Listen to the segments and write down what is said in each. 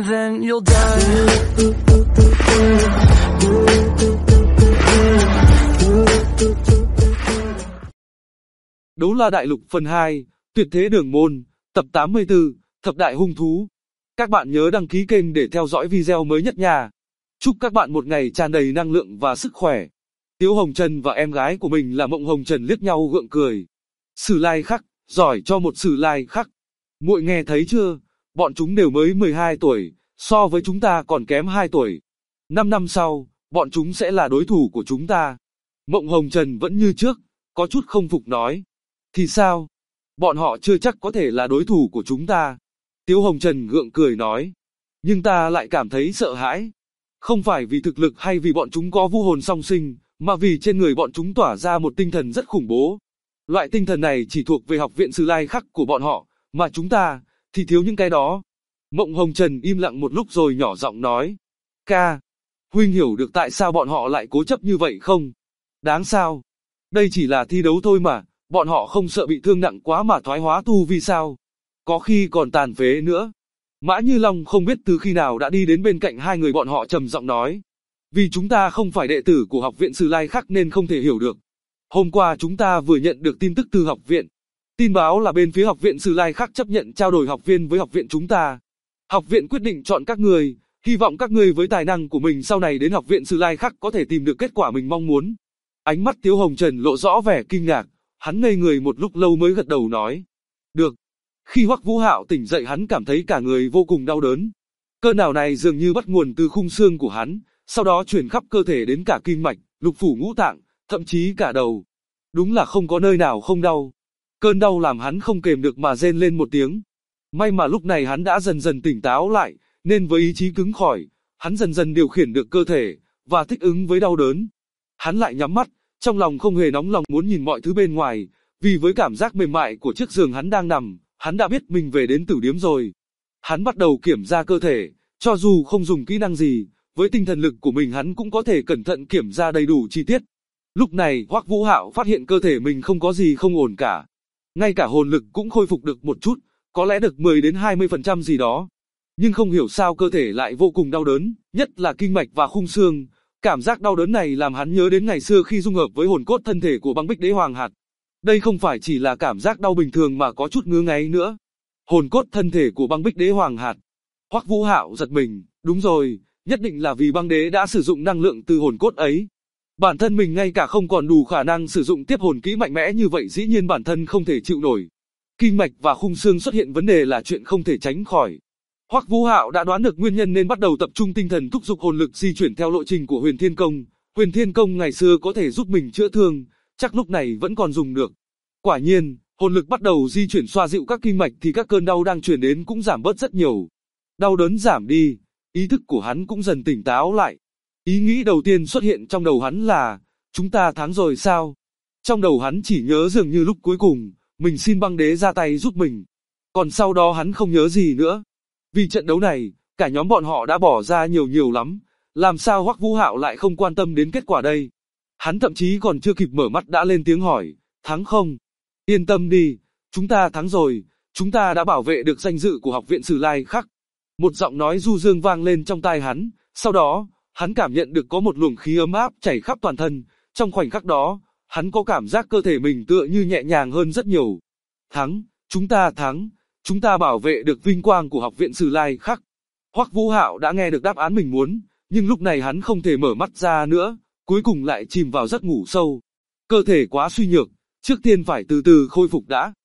and then you'll die. Đấu La Đại Lục phần 2, Tuyệt Thế Đường Môn, tập 84, Thập Đại Hung Thú. Các bạn nhớ đăng ký kênh để theo dõi video mới nhất nha. Chúc các bạn một ngày tràn đầy năng lượng và sức khỏe. Tiếu Hồng Trần và em gái của mình là Mộng Hồng Trần liếc nhau gượng cười. Sử Lai Khắc, giỏi cho một Sử Lai Khắc. Muội nghe thấy chưa, bọn chúng đều mới 12 tuổi, so với chúng ta còn kém 2 tuổi. 5 năm sau, bọn chúng sẽ là đối thủ của chúng ta. Mộng Hồng Trần vẫn như trước, có chút không phục nói. Thì sao? Bọn họ chưa chắc có thể là đối thủ của chúng ta. Tiếu Hồng Trần gượng cười nói. Nhưng ta lại cảm thấy sợ hãi. Không phải vì thực lực hay vì bọn chúng có vũ hồn song sinh, mà vì trên người bọn chúng tỏa ra một tinh thần rất khủng bố. Loại tinh thần này chỉ thuộc về học viện Sử Lai Khắc của bọn họ, mà chúng ta thì thiếu những cái đó. Mộng Hồng Trần im lặng một lúc rồi nhỏ giọng nói. Ca, huynh hiểu được tại sao bọn họ lại cố chấp như vậy không? Đáng sao? Đây chỉ là thi đấu thôi mà, bọn họ không sợ bị thương nặng quá mà thoái hóa tu vi sao? Có khi còn tàn phế nữa. Mã Như Long không biết từ khi nào đã đi đến bên cạnh hai người bọn họ trầm giọng nói. Vì chúng ta không phải đệ tử của học viện Sử Lai Khắc nên không thể hiểu được. Hôm qua chúng ta vừa nhận được tin tức từ học viện. Tin báo là bên phía học viện Sử Lai Khắc chấp nhận trao đổi học viên với học viện chúng ta. Học viện quyết định chọn các người, hy vọng các người với tài năng của mình sau này đến học viện Sử Lai Khắc có thể tìm được kết quả mình mong muốn. Ánh mắt Tiếu Hồng Trần lộ rõ vẻ kinh ngạc, hắn ngây người một lúc lâu mới gật đầu nói. Được. Khi Hoắc Vũ Hạo tỉnh dậy hắn cảm thấy cả người vô cùng đau đớn. Cơn đau này dường như bắt nguồn từ khung xương của hắn, sau đó truyền khắp cơ thể đến cả kinh mạch, lục phủ ngũ tạng, thậm chí cả đầu. Đúng là không có nơi nào không đau. Cơn đau làm hắn không kềm được mà rên lên một tiếng. May mà lúc này hắn đã dần dần tỉnh táo lại, nên với ý chí cứng cỏi, hắn dần dần điều khiển được cơ thể, và thích ứng với đau đớn. Hắn lại nhắm mắt, trong lòng không hề nóng lòng muốn nhìn mọi thứ bên ngoài, vì với cảm giác mềm mại của chiếc giường hắn đang nằm, hắn đã biết mình về đến tử điếm rồi. Hắn bắt đầu kiểm tra cơ thể, cho dù không dùng kỹ năng gì, với tinh thần lực của mình hắn cũng có thể cẩn thận kiểm tra đầy đủ chi tiết. Lúc này Hoắc Vũ Hạo phát hiện cơ thể mình không có gì không ổn cả. Ngay cả hồn lực cũng khôi phục được một chút, có lẽ được 10 đến 20% gì đó. Nhưng không hiểu sao cơ thể lại vô cùng đau đớn, nhất là kinh mạch và khung xương. Cảm giác đau đớn này làm hắn nhớ đến ngày xưa khi dung hợp với hồn cốt thân thể của Băng Bích Đế Hoàng Hạt. Đây không phải chỉ là cảm giác đau bình thường mà có chút ngứa ngáy nữa. Hồn cốt thân thể của Băng Bích Đế Hoàng Hạt. Hoắc Vũ Hạo giật mình, đúng rồi, nhất định là vì băng đế đã sử dụng năng lượng từ hồn cốt ấy. Bản thân mình ngay cả không còn đủ khả năng sử dụng tiếp hồn kỹ mạnh mẽ như vậy dĩ nhiên bản thân không thể chịu nổi. Kinh mạch và khung xương xuất hiện vấn đề là chuyện không thể tránh khỏi. Hoắc Vũ Hạo đã đoán được nguyên nhân nên bắt đầu tập trung tinh thần thúc giục hồn lực di chuyển theo lộ trình của Huyền Thiên Công. Huyền Thiên Công ngày xưa có thể giúp mình chữa thương, chắc lúc này vẫn còn dùng được. Quả nhiên, hồn lực bắt đầu di chuyển xoa dịu các kinh mạch thì các cơn đau đang truyền đến cũng giảm bớt rất nhiều. Đau đớn giảm đi, ý thức của hắn cũng dần tỉnh táo lại. Ý nghĩ đầu tiên xuất hiện trong đầu hắn là, chúng ta thắng rồi sao? Trong đầu hắn chỉ nhớ dường như lúc cuối cùng, mình xin băng đế ra tay giúp mình. Còn sau đó hắn không nhớ gì nữa. Vì trận đấu này, cả nhóm bọn họ đã bỏ ra nhiều lắm, làm sao Hoắc Vũ Hạo lại không quan tâm đến kết quả đây? Hắn thậm chí còn chưa kịp mở mắt đã lên tiếng hỏi, thắng không? Yên tâm đi, chúng ta thắng rồi, chúng ta đã bảo vệ được danh dự của học viện Sử Lai Khắc. Một giọng nói du dương vang lên trong tai hắn, sau đó, hắn cảm nhận được có một luồng khí ấm áp chảy khắp toàn thân, trong khoảnh khắc đó, hắn có cảm giác cơ thể mình tựa như nhẹ nhàng hơn rất nhiều. Thắng, chúng ta bảo vệ được vinh quang của học viện Sử Lai Khắc. Hoắc Vũ Hạo đã nghe được đáp án mình muốn, nhưng lúc này hắn không thể mở mắt ra nữa, cuối cùng lại chìm vào giấc ngủ sâu. Cơ thể quá suy nhược, trước tiên phải từ từ khôi phục đã.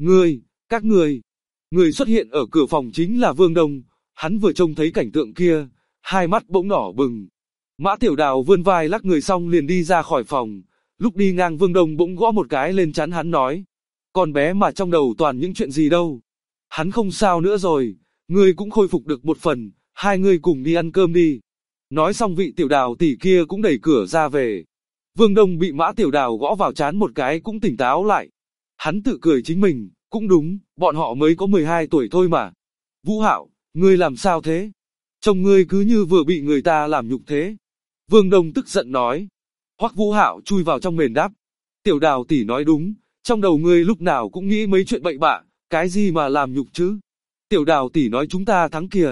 Các người. Người xuất hiện ở cửa phòng chính là Vương Đông, hắn vừa trông thấy cảnh tượng kia, hai mắt bỗng đỏ bừng. Mã Tiểu Đào vươn vai lắc người xong liền đi ra khỏi phòng, lúc đi ngang Vương Đông bỗng gõ một cái lên trán hắn nói. Con bé mà trong đầu toàn những chuyện gì đâu. Hắn không sao nữa rồi, ngươi cũng khôi phục được một phần, hai ngươi cùng đi ăn cơm đi. Nói xong vị Tiểu Đào tỷ kia cũng đẩy cửa ra về. Vương Đông bị Mã Tiểu Đào gõ vào trán một cái cũng tỉnh táo lại. Hắn tự cười chính mình, cũng đúng, bọn họ mới có 12 tuổi thôi mà. Vũ Hạo, ngươi làm sao thế? Trông ngươi cứ như vừa bị người ta làm nhục thế. Vương Đông tức giận nói. Hoắc Vũ Hạo chui vào trong mền đáp. Tiểu Đào tỷ nói đúng, trong đầu ngươi lúc nào cũng nghĩ mấy chuyện bậy bạ, cái gì mà làm nhục chứ? Tiểu Đào tỷ nói chúng ta thắng kìa,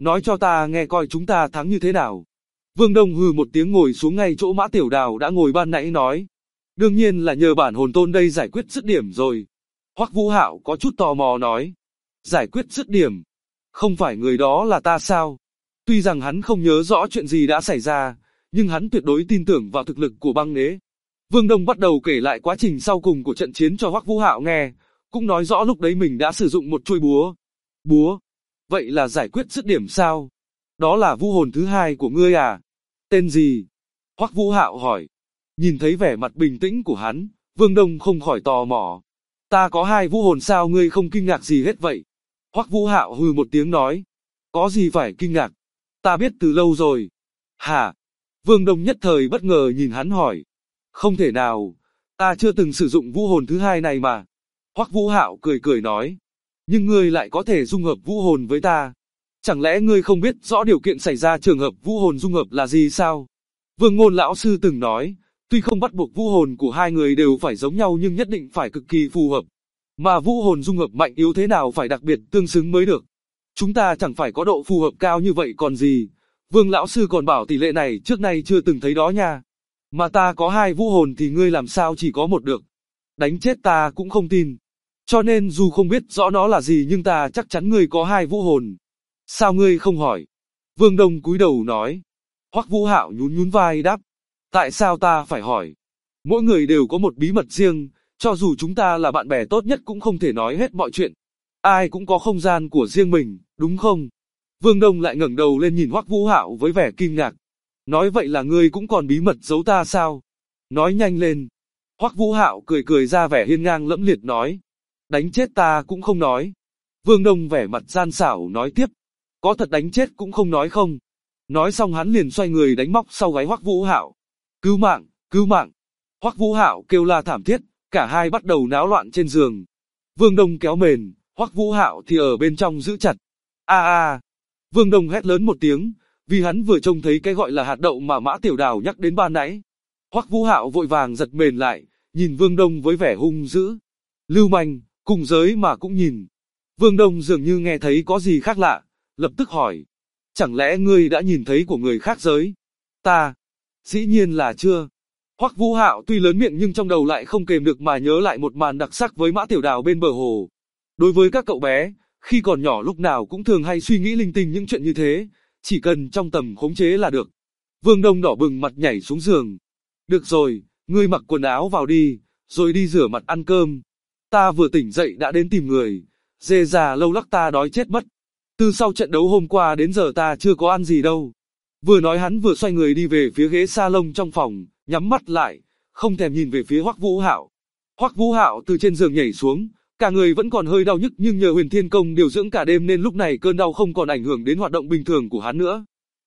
nói cho ta nghe coi chúng ta thắng như thế nào. Vương Đông hừ một tiếng ngồi xuống ngay chỗ Mã Tiểu Đào đã ngồi ban nãy nói. Đương nhiên là nhờ bản hồn tôn đây giải quyết dứt điểm rồi. Hoắc Vũ Hạo có chút tò mò nói. Giải quyết dứt điểm? Không phải người đó là ta sao? Tuy rằng hắn không nhớ rõ chuyện gì đã xảy ra, nhưng hắn tuyệt đối tin tưởng vào thực lực của băng nế. Vương Đông bắt đầu kể lại quá trình sau cùng của trận chiến cho Hoắc Vũ Hạo nghe, cũng nói rõ lúc đấy mình đã sử dụng một chuôi búa. Búa? Vậy là giải quyết dứt điểm sao? Đó là vũ hồn thứ hai của ngươi à? Tên gì? Hoắc Vũ Hạo hỏi. Nhìn thấy vẻ mặt bình tĩnh của hắn, Vương Đông không khỏi tò mò. Ta có hai vũ hồn sao ngươi không kinh ngạc gì hết vậy? Hoắc Vũ Hạo hừ một tiếng nói. Có gì phải kinh ngạc? Ta biết từ lâu rồi. Hả? Vương Đông nhất thời bất ngờ nhìn hắn hỏi. Không thể nào, ta chưa từng sử dụng vũ hồn thứ hai này mà. Hoắc Vũ Hạo cười cười nói. Nhưng ngươi lại có thể dung hợp vũ hồn với ta. Chẳng lẽ ngươi không biết rõ điều kiện xảy ra trường hợp vũ hồn dung hợp là gì sao? Vương Ngôn lão sư từng nói, tuy không bắt buộc vũ hồn của hai người đều phải giống nhau nhưng nhất định phải cực kỳ phù hợp. Mà vũ hồn dung hợp mạnh yếu thế nào phải đặc biệt tương xứng mới được. Chúng ta chẳng phải có độ phù hợp cao như vậy còn gì. Vương lão sư còn bảo tỷ lệ này trước nay chưa từng thấy đó nha. Mà ta có hai vũ hồn thì ngươi làm sao chỉ có một được. Đánh chết ta cũng không tin. Cho nên dù không biết rõ nó là gì nhưng ta chắc chắn ngươi có hai vũ hồn. Sao ngươi không hỏi? Vương Đông cúi đầu nói. Hoắc Vũ Hạo nhún nhún vai đáp. Tại sao ta phải hỏi? Mỗi người đều có một bí mật riêng, cho dù chúng ta là bạn bè tốt nhất cũng không thể nói hết mọi chuyện. Ai cũng có không gian của riêng mình, đúng không? Vương Đông lại ngẩng đầu lên nhìn Hoắc Vũ Hạo với vẻ kinh ngạc. Nói vậy là ngươi cũng còn bí mật giấu ta sao? Nói nhanh lên. Hoắc Vũ Hạo cười cười ra vẻ hiên ngang lẫm liệt nói. Đánh chết ta cũng không nói. Vương Đông vẻ mặt gian xảo nói tiếp. Có thật đánh chết cũng không nói không? Nói xong hắn liền xoay người đánh móc sau gáy Hoắc Vũ Hạo. Cứu mạng, cứu mạng. Hoắc Vũ Hạo kêu la thảm thiết, cả hai bắt đầu náo loạn trên giường. Vương Đông kéo mền, Hoắc Vũ Hạo thì ở bên trong giữ chặt. A a. Vương Đông hét lớn một tiếng, vì hắn vừa trông thấy cái gọi là hạt đậu mà Mã Tiểu Đào nhắc đến ban nãy. Hoắc Vũ Hạo vội vàng giật mền lại, nhìn Vương Đông với vẻ hung dữ. Lưu manh, cùng giới mà cũng nhìn. Vương Đông dường như nghe thấy có gì khác lạ, lập tức hỏi. Chẳng lẽ ngươi đã nhìn thấy của người khác giới? Ta? Dĩ nhiên là chưa. Hoắc Vũ Hạo tuy lớn miệng nhưng trong đầu lại không kềm được mà nhớ lại một màn đặc sắc với Mã Tiểu Đào bên bờ hồ. Đối với các cậu bé, khi còn nhỏ lúc nào cũng thường hay suy nghĩ linh tinh những chuyện như thế, chỉ cần trong tầm khống chế là được. Vương Đông đỏ bừng mặt nhảy xuống giường. Được rồi, ngươi mặc quần áo vào đi, rồi đi rửa mặt ăn cơm. Ta vừa tỉnh dậy đã đến tìm người, dê già lâu lắc ta đói chết mất. Từ sau trận đấu hôm qua đến giờ ta chưa có ăn gì đâu. Vừa nói hắn vừa xoay người đi về phía ghế salon trong phòng, nhắm mắt lại, không thèm nhìn về phía Hoắc Vũ Hạo. Hoắc Vũ Hạo từ trên giường nhảy xuống, cả người vẫn còn hơi đau nhức nhưng nhờ Huyền Thiên Công điều dưỡng cả đêm nên lúc này cơn đau không còn ảnh hưởng đến hoạt động bình thường của hắn nữa.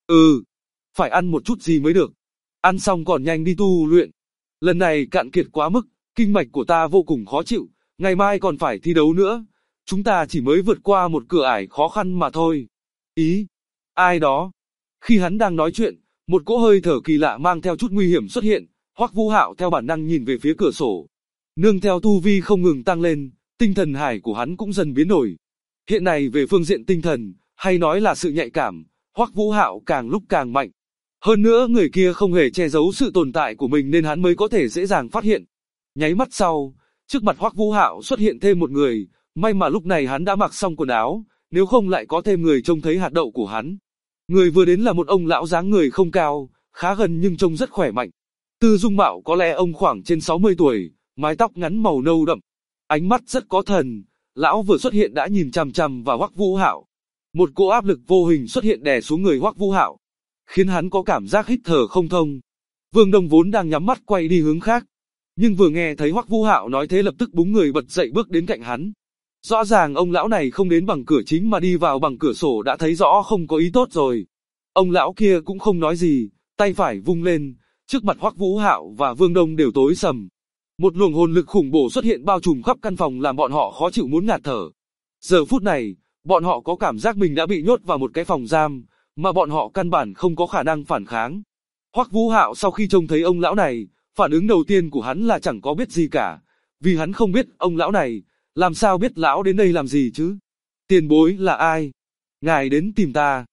Phải ăn một chút gì mới được. Ăn xong còn nhanh đi tu luyện. Lần này cạn kiệt quá mức, kinh mạch của ta vô cùng khó chịu, ngày mai còn phải thi đấu nữa. Chúng ta chỉ mới vượt qua một cửa ải khó khăn mà thôi. Ý? Ai đó? Khi hắn đang nói chuyện, một cỗ hơi thở kỳ lạ mang theo chút nguy hiểm xuất hiện, Hoắc Vũ Hạo theo bản năng nhìn về phía cửa sổ. Nương theo tu vi không ngừng tăng lên, tinh thần hải của hắn cũng dần biến đổi. Hiện nay về phương diện tinh thần, hay nói là sự nhạy cảm, Hoắc Vũ Hạo càng lúc càng mạnh. Hơn nữa người kia không hề che giấu sự tồn tại của mình nên hắn mới có thể dễ dàng phát hiện. Nháy mắt sau, trước mặt Hoắc Vũ Hạo xuất hiện thêm một người, may mà lúc này hắn đã mặc xong quần áo, nếu không lại có thêm người trông thấy hạt đậu của hắn. Người vừa đến là một ông lão dáng người không cao, khá gần nhưng trông rất khỏe mạnh. Từ dung mạo có lẽ ông khoảng trên 60 tuổi, mái tóc ngắn màu nâu đậm, ánh mắt rất có thần. Lão vừa xuất hiện đã nhìn chằm chằm vào Hoắc Vũ Hạo. Một cỗ áp lực vô hình xuất hiện đè xuống người Hoắc Vũ Hạo, khiến hắn có cảm giác hít thở không thông. Vương Đông vốn đang nhắm mắt quay đi hướng khác, nhưng vừa nghe thấy Hoắc Vũ Hạo nói thế lập tức búng người bật dậy bước đến cạnh hắn. Rõ ràng ông lão này không đến bằng cửa chính mà đi vào bằng cửa sổ đã thấy rõ không có ý tốt rồi. Ông lão kia cũng không nói gì, tay phải vung lên, trước mặt Hoắc Vũ Hạo và Vương Đông đều tối sầm. Một luồng hồn lực khủng bổ xuất hiện bao trùm khắp căn phòng làm bọn họ khó chịu muốn ngạt thở. Giờ phút này, bọn họ có cảm giác mình đã bị nhốt vào một cái phòng giam, mà bọn họ căn bản không có khả năng phản kháng. Hoắc Vũ Hạo sau khi trông thấy ông lão này, phản ứng đầu tiên của hắn là chẳng có biết gì cả, vì hắn không biết ông lão này, làm sao biết lão đến đây làm gì chứ? Tiền bối là ai? Ngài đến tìm ta.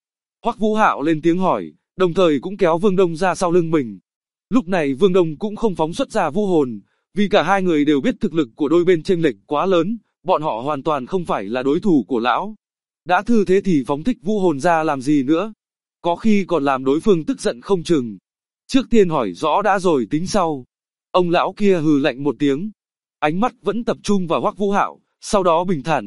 Hoắc Vũ Hạo lên tiếng hỏi, đồng thời cũng kéo Vương Đông ra sau lưng mình. Lúc này Vương Đông cũng không phóng xuất ra vu hồn, vì cả hai người đều biết thực lực của đôi bên chênh lệch quá lớn, bọn họ hoàn toàn không phải là đối thủ của lão. Đã thư thế thì phóng thích vu hồn ra làm gì nữa? Có khi còn làm đối phương tức giận không chừng. Trước tiên hỏi rõ đã rồi tính sau. Ông lão kia hừ lạnh một tiếng, ánh mắt vẫn tập trung vào Hoắc Vũ Hạo, sau đó bình thản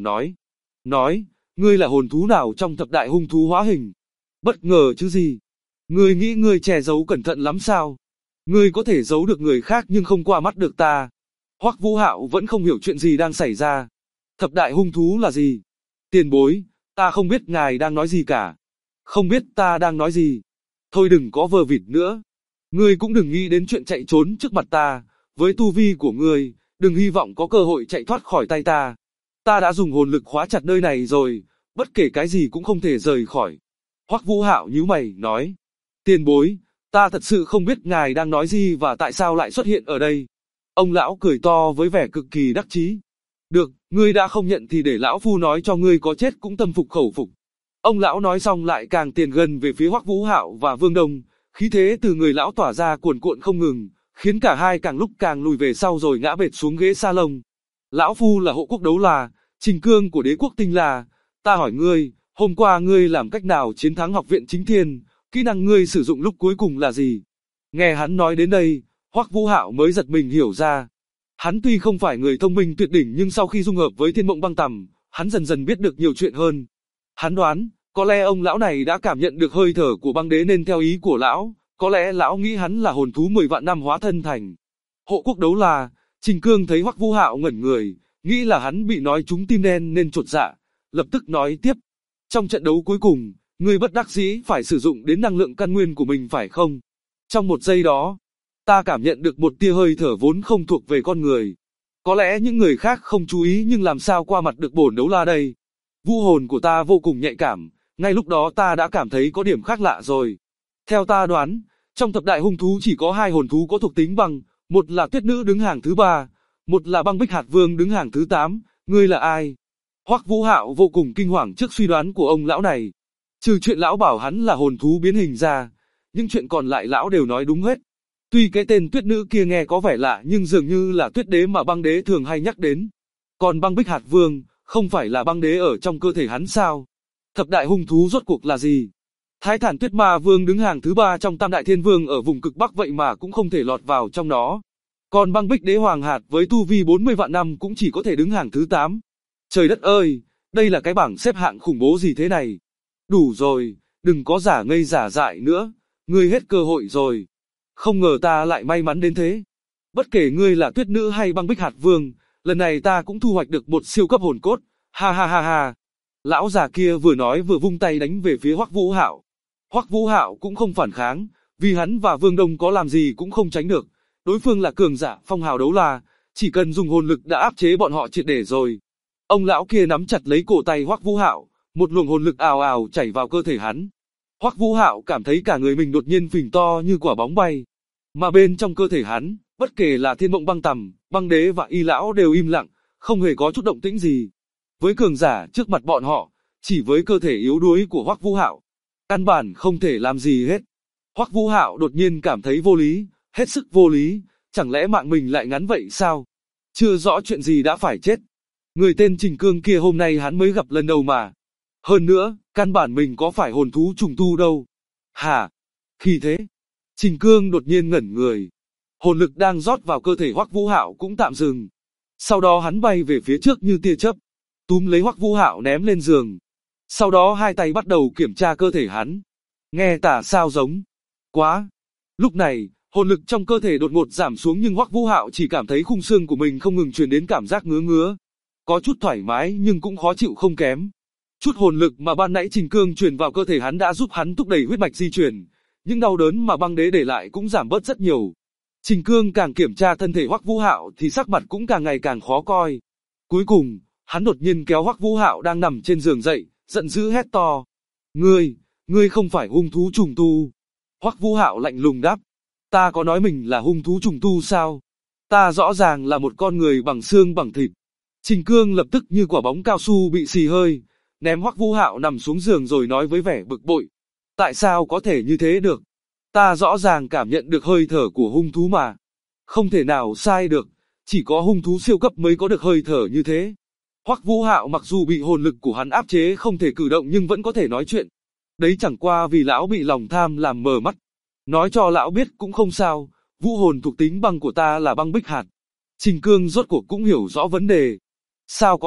nói, ngươi là hồn thú nào trong thập đại hung thú hóa hình? Bất ngờ chứ gì? Ngươi nghĩ ngươi che giấu cẩn thận lắm sao? Ngươi có thể giấu được người khác nhưng không qua mắt được ta. Hoắc Vũ Hạo vẫn không hiểu chuyện gì đang xảy ra. Thập đại hung thú là gì? Tiền bối, ta không biết ngài đang nói gì cả. Không biết ta đang nói gì. Thôi đừng có vờ vịt nữa. Ngươi cũng đừng nghĩ đến chuyện chạy trốn trước mặt ta. Với tu vi của ngươi, đừng hy vọng có cơ hội chạy thoát khỏi tay ta. Ta đã dùng hồn lực khóa chặt nơi này rồi, bất kể cái gì cũng không thể rời khỏi. Hoắc Vũ Hạo nhíu mày, nói. Tiền bối, ta thật sự không biết ngài đang nói gì và tại sao lại xuất hiện ở đây. Ông lão cười to với vẻ cực kỳ đắc chí. Được, ngươi đã không nhận thì để lão phu nói cho ngươi có chết cũng tâm phục khẩu phục. Ông lão nói xong lại càng tiến gần về phía Hoắc Vũ Hạo và Vương Đông, khí thế từ người lão tỏa ra cuồn cuộn không ngừng, khiến cả hai càng lúc càng lùi về sau rồi ngã bệt xuống ghế salon. Lão phu là Hộ Quốc Đấu La, Trình Cương của Đế quốc Tinh La. Ta hỏi ngươi, hôm qua ngươi làm cách nào chiến thắng Học viện Chính Thiên? Kỹ năng ngươi sử dụng lúc cuối cùng là gì? Nghe hắn nói đến đây, Hoắc Vũ Hạo mới giật mình hiểu ra. Hắn tuy không phải người thông minh tuyệt đỉnh nhưng sau khi dung hợp với Thiên Mộng Băng Tầm, hắn dần dần biết được nhiều chuyện hơn. Hắn đoán, có lẽ ông lão này đã cảm nhận được hơi thở của băng đế nên theo ý của lão, có lẽ lão nghĩ hắn là hồn thú 10 vạn năm hóa thân thành. Hộ Quốc Đấu La, Trình Cương thấy Hoắc Vũ Hạo ngẩn người, nghĩ là hắn bị nói trúng tim đen nên chột dạ, lập tức nói tiếp. Trong trận đấu cuối cùng, ngươi bất đắc dĩ phải sử dụng đến năng lượng căn nguyên của mình phải không? Trong một giây đó, ta cảm nhận được một tia hơi thở vốn không thuộc về con người. Có lẽ những người khác không chú ý nhưng làm sao qua mặt được bổn đấu la đây? Vu hồn của ta vô cùng nhạy cảm, ngay lúc đó ta đã cảm thấy có điểm khác lạ rồi. Theo ta đoán, trong thập đại hung thú chỉ có 2 hồn thú có thuộc tính băng, một là Tuyết Nữ đứng hàng thứ 3, một là Băng Bích Hạt Vương đứng hàng thứ 8, ngươi là ai? Hoắc Vũ Hạo vô cùng kinh hoàng trước suy đoán của ông lão này. Trừ chuyện lão bảo hắn là hồn thú biến hình ra, những chuyện còn lại lão đều nói đúng hết. Tuy cái tên Tuyết Nữ kia nghe có vẻ lạ nhưng dường như là Tuyết Đế mà băng đế thường hay nhắc đến. Còn Băng Bích Hạt Vương, không phải là băng đế ở trong cơ thể hắn sao? Thập đại hung thú rốt cuộc là gì? Thái Thản Tuyết Ma Vương đứng hàng thứ 3 trong Tam Đại Thiên Vương ở vùng cực Bắc vậy mà cũng không thể lọt vào trong đó. Còn Băng Bích Đế Hoàng Hạt với tu vi 40 vạn năm cũng chỉ có thể đứng hàng thứ 8. Trời đất ơi, đây là cái bảng xếp hạng khủng bố gì thế này? Đủ rồi, đừng có giả ngây giả dại nữa, ngươi hết cơ hội rồi. Không ngờ ta lại may mắn đến thế. Bất kể ngươi là Tuyết Nữ hay Băng Bích Hạt Vương, lần này ta cũng thu hoạch được một siêu cấp hồn cốt, ha ha ha ha. Lão già kia vừa nói vừa vung tay đánh về phía Hoắc Vũ Hạo. Hoắc Vũ Hạo cũng không phản kháng, vì hắn và Vương Đông có làm gì cũng không tránh được. Đối phương là cường giả phong hào đấu la, chỉ cần dùng hồn lực đã áp chế bọn họ triệt để rồi. Ông lão kia nắm chặt lấy cổ tay Hoắc Vũ Hạo, một luồng hồn lực ào ào chảy vào cơ thể hắn. Hoắc Vũ Hạo cảm thấy cả người mình đột nhiên phình to như quả bóng bay. Mà bên trong cơ thể hắn, bất kể là Thiên Mộng Băng Tầm, Băng Đế và Y lão đều im lặng, không hề có chút động tĩnh gì. Với cường giả trước mặt bọn họ, chỉ với cơ thể yếu đuối của Hoắc Vũ Hạo, căn bản không thể làm gì hết. Hoắc Vũ Hạo đột nhiên cảm thấy vô lý, hết sức vô lý, chẳng lẽ mạng mình lại ngắn vậy sao? Chưa rõ chuyện gì đã phải chết. Người tên Trình Cương kia hôm nay hắn mới gặp lần đầu mà. Hơn nữa, căn bản mình có phải hồn thú trùng tu đâu. Hả? Khi thế, Trình Cương đột nhiên ngẩn người. Hồn lực đang rót vào cơ thể Hoắc Vũ Hạo cũng tạm dừng. Sau đó hắn bay về phía trước như tia chớp, túm lấy Hoắc Vũ Hạo ném lên giường. Sau đó hai tay bắt đầu kiểm tra cơ thể hắn. Nghe tả sao giống. Quá. Lúc này, hồn lực trong cơ thể đột ngột giảm xuống nhưng Hoắc Vũ Hạo chỉ cảm thấy khung xương của mình không ngừng truyền đến cảm giác ngứa ngứa. Có chút thoải mái nhưng cũng khó chịu không kém. Chút hồn lực mà ban nãy Trình Cương truyền vào cơ thể hắn đã giúp hắn thúc đẩy huyết mạch di chuyển. Nhưng đau đớn mà băng đế để lại cũng giảm bớt rất nhiều. Trình Cương càng kiểm tra thân thể Hoắc Vũ Hạo thì sắc mặt cũng càng ngày càng khó coi. Cuối cùng, hắn đột nhiên kéo Hoắc Vũ Hạo đang nằm trên giường dậy, giận dữ hét to. Ngươi không phải hung thú trùng tu. Hoắc Vũ Hạo lạnh lùng đáp. Ta có nói mình là hung thú trùng tu sao? Ta rõ ràng là một con người bằng xương bằng thịt. Trình Cương lập tức như quả bóng cao su bị xì hơi, ném Hoắc Vũ Hạo nằm xuống giường rồi nói với vẻ bực bội. Tại sao có thể như thế được? Ta rõ ràng cảm nhận được hơi thở của hung thú mà. Không thể nào sai được, chỉ có hung thú siêu cấp mới có được hơi thở như thế. Hoắc Vũ Hạo mặc dù bị hồn lực của hắn áp chế không thể cử động nhưng vẫn có thể nói chuyện. Đấy chẳng qua vì lão bị lòng tham làm mờ mắt. Nói cho lão biết cũng không sao, vũ hồn thuộc tính băng của ta là băng bích hạt. Trình Cương rốt cuộc cũng hiểu rõ vấn đề. Sao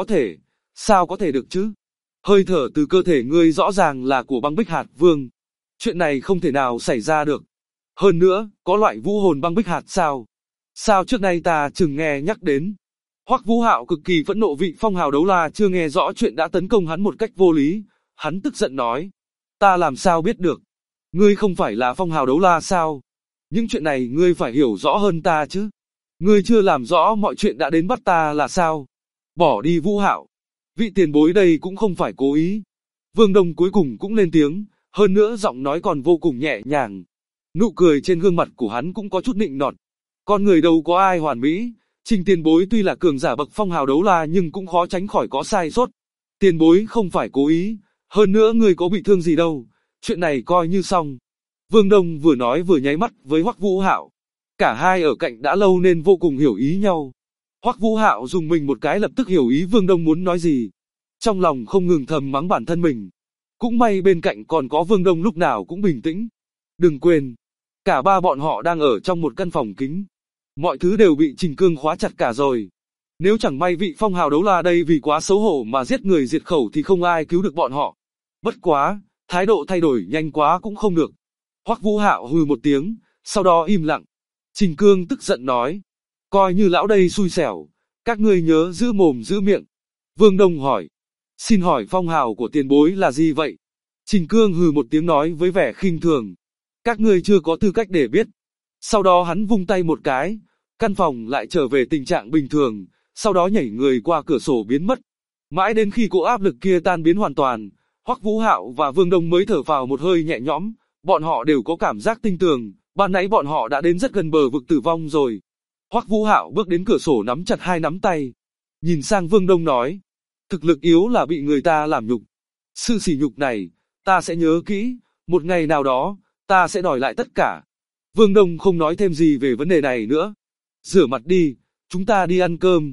có thể được chứ? Hơi thở từ cơ thể ngươi rõ ràng là của băng bích hạt vương. Chuyện này không thể nào xảy ra được. Hơn nữa, có loại vũ hồn băng bích hạt sao? Sao trước nay ta chừng nghe nhắc đến? Hoắc Vũ Hạo cực kỳ phẫn nộ vị phong hào đấu la chưa nghe rõ chuyện đã tấn công hắn một cách vô lý. Hắn tức giận nói. Ta làm sao biết được? Ngươi không phải là phong hào đấu la sao? Những chuyện này ngươi phải hiểu rõ hơn ta chứ. Ngươi chưa làm rõ mọi chuyện đã đến bắt ta là sao? Bỏ đi Vũ Hạo. Vị tiền bối đây cũng không phải cố ý. Vương Đông cuối cùng cũng lên tiếng, hơn nữa giọng nói còn vô cùng nhẹ nhàng. Nụ cười trên gương mặt của hắn cũng có chút nịnh nọt. Con người đâu có ai hoàn mỹ, Trình tiền bối tuy là cường giả bậc phong hào đấu la nhưng cũng khó tránh khỏi có sai sót. Tiền bối không phải cố ý, hơn nữa ngươi có bị thương gì đâu, chuyện này coi như xong. Vương Đông vừa nói vừa nháy mắt với Hoắc Vũ Hạo. Cả hai ở cạnh đã lâu nên vô cùng hiểu ý nhau. Hoắc Vũ Hạo dùng mình một cái lập tức hiểu ý Vương Đông muốn nói gì. Trong lòng không ngừng thầm mắng bản thân mình. Cũng may bên cạnh còn có Vương Đông lúc nào cũng bình tĩnh. Đừng quên, cả ba bọn họ đang ở trong một căn phòng kính. Mọi thứ đều bị Trình Cương khóa chặt cả rồi. Nếu chẳng may vị phong hào đấu la đây vì quá xấu hổ mà giết người diệt khẩu thì không ai cứu được bọn họ. Bất quá, thái độ thay đổi nhanh quá cũng không được. Hoắc Vũ Hạo hừ một tiếng, sau đó im lặng. Trình Cương tức giận nói. Coi như lão đây xui xẻo, các ngươi nhớ giữ mồm giữ miệng. Vương Đông hỏi. Xin hỏi phong hào của tiền bối là gì vậy? Trình Cương hừ một tiếng nói với vẻ khinh thường. Các ngươi chưa có tư cách để biết. Sau đó hắn vung tay một cái, căn phòng lại trở về tình trạng bình thường, sau đó nhảy người qua cửa sổ biến mất. Mãi đến khi cỗ áp lực kia tan biến hoàn toàn, Hoắc Vũ Hạo và Vương Đông mới thở phào một hơi nhẹ nhõm, bọn họ đều có cảm giác tinh tường, ban nãy bọn họ đã đến rất gần bờ vực tử vong rồi. Hoắc Vũ Hạo bước đến cửa sổ nắm chặt hai nắm tay, nhìn sang Vương Đông nói, thực lực yếu là bị người ta làm nhục. Sự sỉ nhục này, ta sẽ nhớ kỹ, một ngày nào đó, ta sẽ đòi lại tất cả. Vương Đông không nói thêm gì về vấn đề này nữa. Rửa mặt đi, chúng ta đi ăn cơm.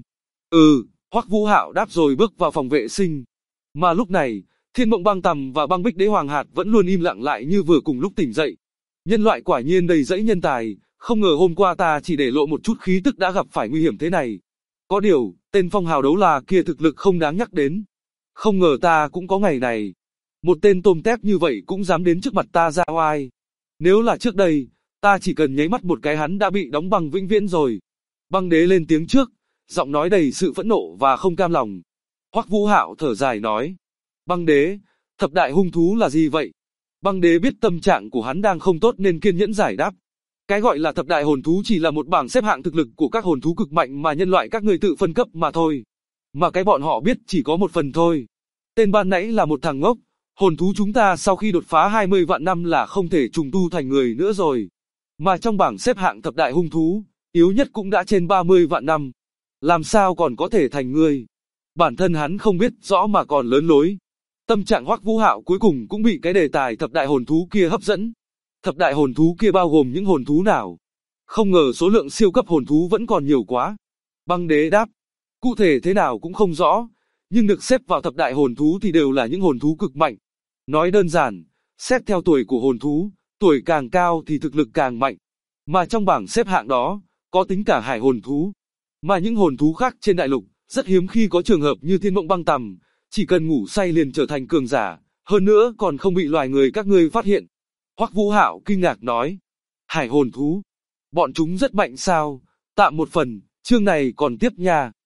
Hoắc Vũ Hạo đáp rồi bước vào phòng vệ sinh. Mà lúc này, Thiên Mộng Băng Tầm và Băng Bích Đế Hoàng Hạt vẫn luôn im lặng lại như vừa cùng lúc tỉnh dậy. Nhân loại quả nhiên đầy dẫy nhân tài, không ngờ hôm qua ta chỉ để lộ một chút khí tức đã gặp phải nguy hiểm thế này. Có điều, tên phong hào đấu la kia thực lực không đáng nhắc đến. Không ngờ ta cũng có ngày này. Một tên tôm tép như vậy cũng dám đến trước mặt ta ra oai. Nếu là trước đây, ta chỉ cần nháy mắt một cái hắn đã bị đóng băng vĩnh viễn rồi. Băng Đế lên tiếng trước, giọng nói đầy sự phẫn nộ và không cam lòng. Hoắc Vũ Hạo thở dài nói. Băng Đế, thập đại hung thú là gì vậy? Băng Đế biết tâm trạng của hắn đang không tốt nên kiên nhẫn giải đáp. Cái gọi là thập đại hồn thú chỉ là một bảng xếp hạng thực lực của các hồn thú cực mạnh mà nhân loại các ngươi tự phân cấp mà thôi. Mà cái bọn họ biết chỉ có một phần thôi. Tên ban nãy là một thằng ngốc, hồn thú chúng ta sau khi đột phá 20 vạn năm là không thể trùng tu thành người nữa rồi. Mà trong bảng xếp hạng thập đại hung thú, yếu nhất cũng đã trên 30 vạn năm. Làm sao còn có thể thành người? Bản thân hắn không biết rõ mà còn lớn lối. Tâm trạng Hoắc Vũ Hạo cuối cùng cũng bị cái đề tài thập đại hồn thú kia hấp dẫn. Thập đại hồn thú kia bao gồm những hồn thú nào? Không ngờ số lượng siêu cấp hồn thú vẫn còn nhiều quá. Băng Đế đáp. Cụ thể thế nào cũng không rõ, nhưng được xếp vào thập đại hồn thú thì đều là những hồn thú cực mạnh. Nói đơn giản, xét theo tuổi của hồn thú, tuổi càng cao thì thực lực càng mạnh. Mà trong bảng xếp hạng đó, có tính cả hải hồn thú. Mà những hồn thú khác trên đại lục, rất hiếm khi có trường hợp như Thiên Mộng Băng Tầm, chỉ cần ngủ say liền trở thành cường giả, hơn nữa còn không bị loài người các ngươi phát hiện. Hoắc Vũ Hạo kinh ngạc nói, hải hồn thú, bọn chúng rất mạnh sao? Tạm một phần, chương này còn tiếp nha.